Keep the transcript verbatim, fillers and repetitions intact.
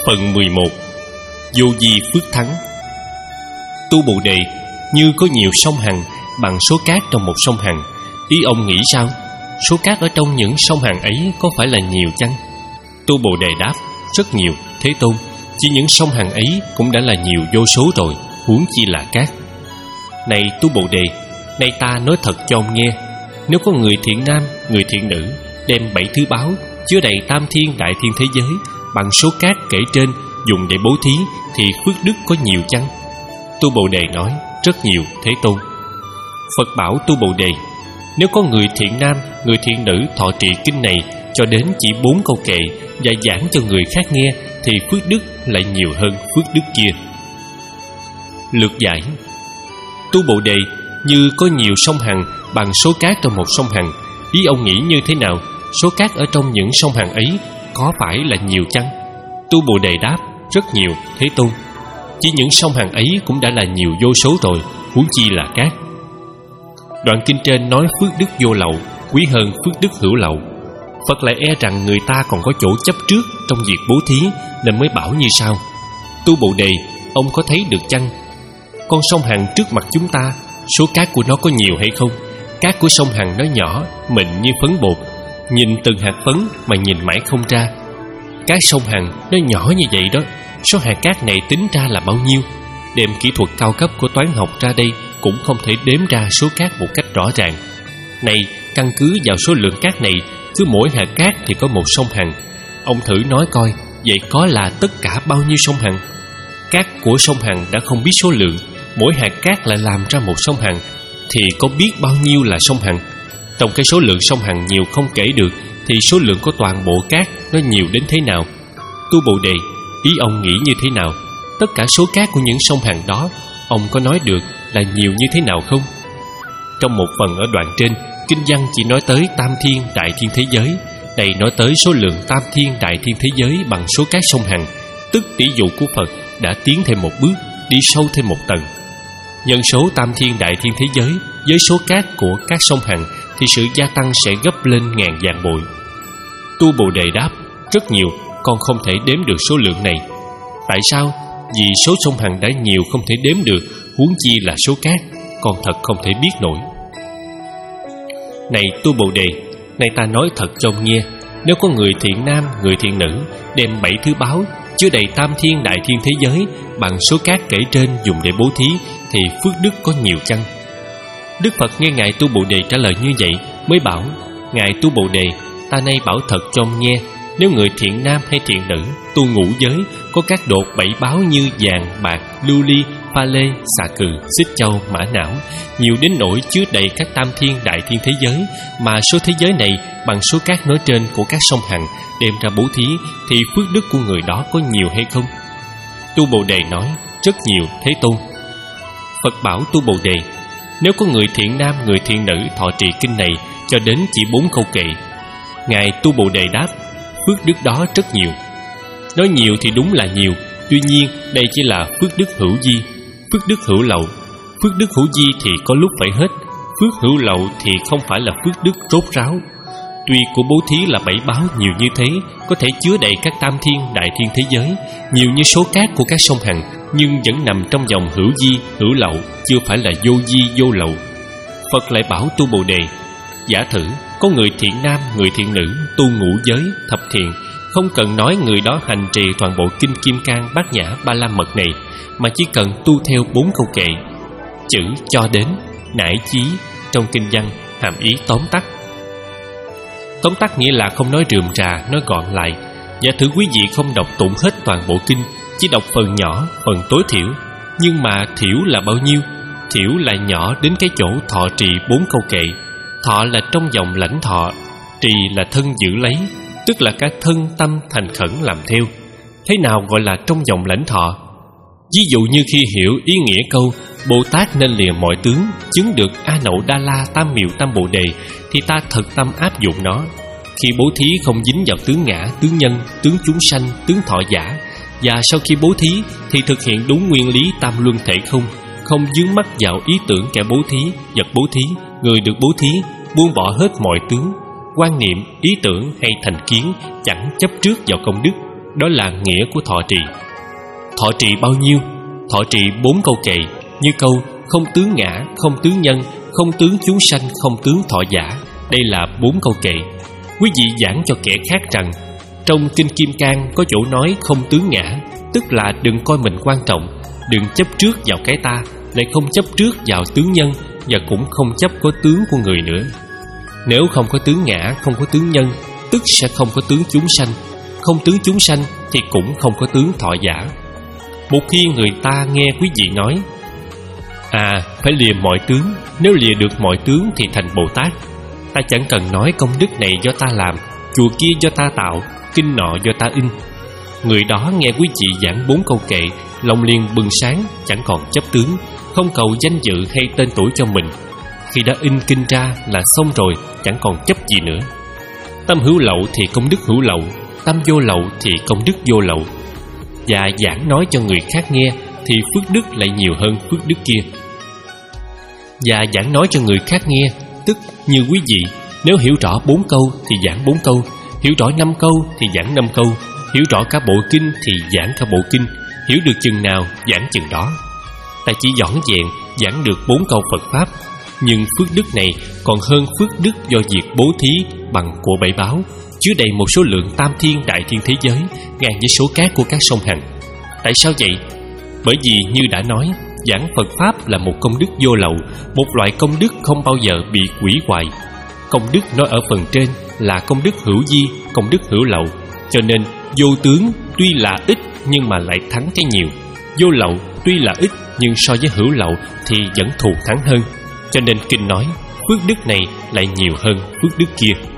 Phần mười một. Vô vi phước thắng. Tu Bồ Đề như có nhiều sông Hằng bằng số cát trong một sông Hằng. Ý ông nghĩ sao? Số cát ở trong những sông Hằng ấy có phải là nhiều chăng? Tu Bồ Đề đáp: rất nhiều, Thế Tôn. Chỉ những sông Hằng ấy cũng đã là nhiều vô số rồi, huống chi là cát. Này Tu Bồ Đề, nay ta nói thật cho ông nghe. Nếu có người thiện nam, người thiện nữ đem bảy thứ báu chứa đầy tam thiên đại thiên thế giới bằng số cát kể trên dùng để bố thí, thì phước đức có nhiều chăng? Tu Bồ Đề nói: rất nhiều, Thế Tôn. Phật bảo Tu Bồ Đề: nếu có người thiện nam, người thiện nữ thọ trì kinh này cho đến chỉ bốn câu kệ và giảng cho người khác nghe, thì phước đức lại nhiều hơn phước đức kia. Lược giải: Tu Bồ Đề như có nhiều sông Hằng bằng số cát trong một sông Hằng. Ý ông nghĩ như thế nào? Số cát ở trong những sông Hằng ấy có phải là nhiều chăng? Tu Bồ Đề đáp: rất nhiều, Thế Tôn. Chỉ những sông Hằng ấy cũng đã là nhiều vô số rồi, huống chi là cát. Đoạn kinh trên nói phước đức vô lậu quý hơn phước đức hữu lậu. Phật lại e rằng người ta còn có chỗ chấp trước trong việc bố thí, nên mới bảo như sau: Tu Bồ Đề, ông có thấy được chăng? Con sông Hằng trước mặt chúng ta, số cát của nó có nhiều hay không? Cát của sông Hằng nó nhỏ, mịn như phấn bột, nhìn từng hạt phấn mà nhìn mãi không ra. Cát sông Hằng nó nhỏ như vậy đó, số hạt cát này tính ra là bao nhiêu? Đem kỹ thuật cao cấp của toán học ra đây cũng không thể đếm ra số cát một cách rõ ràng. Này, căn cứ vào số lượng cát này, cứ mỗi hạt cát thì có một sông Hằng. Ông thử nói coi, vậy có là tất cả bao nhiêu sông Hằng? Cát của sông Hằng đã không biết số lượng, mỗi hạt cát lại làm ra một sông Hằng, thì có biết bao nhiêu là sông Hằng? Trong cái số lượng sông Hằng nhiều không kể được, thì số lượng của toàn bộ cát nó nhiều đến thế nào? Tu Bồ Đề, ý ông nghĩ như thế nào? Tất cả số cát của những sông Hằng đó, ông có nói được là nhiều như thế nào không? Trong một phần ở đoạn trên, kinh văn chỉ nói tới tam thiên đại thiên thế giới. Đây nói tới số lượng tam thiên đại thiên thế giới bằng số cát sông Hằng, tức tỷ dụ của Phật đã tiến thêm một bước, đi sâu thêm một tầng. Nhân số tam thiên đại thiên thế giới với số cát của các sông Hằng thì sự gia tăng sẽ gấp lên ngàn vạn bội. Tu Bồ Đề đáp: rất nhiều, con không thể đếm được số lượng này. Tại sao? Vì số sông Hằng đã nhiều không thể đếm được, huống chi là số cát, con thật không thể biết nổi. Này Tu Bồ Đề, nay ta nói thật cho ông nghe. Nếu có người thiện nam, người thiện nữ đem bảy thứ báu chứa đầy tam thiên đại thiên thế giới bằng số cát kể trên dùng để bố thí, thì phước đức có nhiều chăng? Đức Phật nghe ngài Tu Bồ Đề trả lời như vậy, mới bảo: ngài Tu Bồ Đề, ta nay bảo thật cho ông nghe. Nếu người thiện nam hay thiện nữ tu ngũ giới có các đột bảy báu như vàng, bạc, lưu ly, pha lê, xà cừ, xích châu, mã não, nhiều đến nỗi chứa đầy các tam thiên đại thiên thế giới, mà số thế giới này bằng số cát nói trên của các sông Hằng đem ra bố thí, thì phước đức của người đó có nhiều hay không? Tu Bồ Đề nói: rất nhiều, Thế Tôn. Phật bảo Tu Bồ Đề: nếu có người thiện nam, người thiện nữ thọ trì kinh này cho đến chỉ bốn câu kệ. Ngài Tu Bồ Đề đáp: phước đức đó rất nhiều. Nói nhiều thì đúng là nhiều, tuy nhiên đây chỉ là phước đức hữu vi. Phước đức hữu lậu, phước đức hữu vi thì có lúc phải hết, phước hữu lậu thì không phải là phước đức rốt ráo. Tuy của bố thí là bảy báu nhiều như thế, có thể chứa đầy các tam thiên đại thiên thế giới, nhiều như số cát của các sông Hằng, nhưng vẫn nằm trong dòng hữu vi, hữu lậu, chưa phải là vô vi, vô lậu. Phật lại bảo Tu Bồ Đề: giả thử có người thiện nam, người thiện nữ tu ngũ giới, thập thiện, không cần nói người đó hành trì toàn bộ kinh Kim Cang Bát Nhã Ba La Mật này, mà chỉ cần tu theo bốn câu kệ. Chữ cho đến, nải chí trong kinh văn hàm ý tóm tắt. Tóm tắt nghĩa là không nói rườm rà, nói gọn lại. Giả thử quý vị không đọc tụng hết toàn bộ kinh, chỉ đọc phần nhỏ, phần tối thiểu. Nhưng mà thiểu là bao nhiêu? Thiểu là nhỏ đến cái chỗ thọ trì bốn câu kệ. Thọ là trong vòng lãnh thọ, trì là thân giữ lấy, tức là các thân tâm thành khẩn làm theo. Thế nào gọi là trong vòng lãnh thọ? Ví dụ như khi hiểu ý nghĩa câu Bồ Tát nên lìa mọi tướng, chứng được A Nậu Đa La Tam Miệu Tam Bồ Đề, thì ta thật tâm áp dụng nó. Khi bố thí không dính vào tướng ngã, tướng nhân, tướng chúng sanh, tướng thọ giả. Và sau khi bố thí thì thực hiện đúng nguyên lý tam luân thể không, không vướng mắc vào ý tưởng kẻ bố thí, vật bố thí, người được bố thí, buông bỏ hết mọi tướng, quan niệm, ý tưởng hay thành kiến, chẳng chấp trước vào công đức, đó là nghĩa của thọ trì. Thọ trì bao nhiêu? Thọ trì bốn câu kệ, như câu không tướng ngã, không tướng nhân, không tướng chúng sanh, không tướng thọ giả. Đây là bốn câu kệ. Quý vị giảng cho kẻ khác rằng trong Kinh Kim Cang có chỗ nói không tướng ngã, tức là đừng coi mình quan trọng, đừng chấp trước vào cái ta, lại không chấp trước vào tướng nhân, và cũng không chấp có tướng của người nữa. Nếu không có tướng ngã, không có tướng nhân, tức sẽ không có tướng chúng sanh. Không tướng chúng sanh thì cũng không có tướng thọ giả. Một khi người ta nghe quý vị nói à, phải lìa mọi tướng, nếu lìa được mọi tướng thì thành Bồ Tát. Ta chẳng cần nói công đức này do ta làm, chùa kia do ta tạo, kinh nọ do ta in. Người đó nghe quý vị giảng bốn câu kệ, lòng liền bừng sáng, chẳng còn chấp tướng, không cầu danh dự hay tên tuổi cho mình. Khi đã in kinh ra là xong rồi, chẳng còn chấp gì nữa. Tâm hữu lậu thì công đức hữu lậu, tâm vô lậu thì công đức vô lậu. Và giảng nói cho người khác nghe thì phước đức lại nhiều hơn phước đức kia. Và giảng nói cho người khác nghe, tức như quý vị, nếu hiểu rõ bốn câu thì giảng bốn câu, hiểu rõ năm câu thì giảng năm câu, hiểu rõ cả bộ kinh thì giảng cả bộ kinh, hiểu được chừng nào giảng chừng đó. Ta chỉ dõn dẹn giảng được bốn câu Phật Pháp, nhưng phước đức này còn hơn phước đức do việc bố thí bằng của bảy báo, chứa đầy một số lượng tam thiên đại thiên thế giới, ngang với số cát của các sông Hằng. Tại sao vậy? Bởi vì như đã nói, giảng Phật Pháp là một công đức vô lậu, một loại công đức không bao giờ bị hủy hoại. Công đức nói ở phần trên là công đức hữu di, công đức hữu lậu. Cho nên vô tướng tuy là ít nhưng mà lại thắng cái nhiều, vô lậu tuy là ít nhưng so với hữu lậu thì vẫn thù thắng hơn. Cho nên kinh nói phước đức này lại nhiều hơn phước đức kia.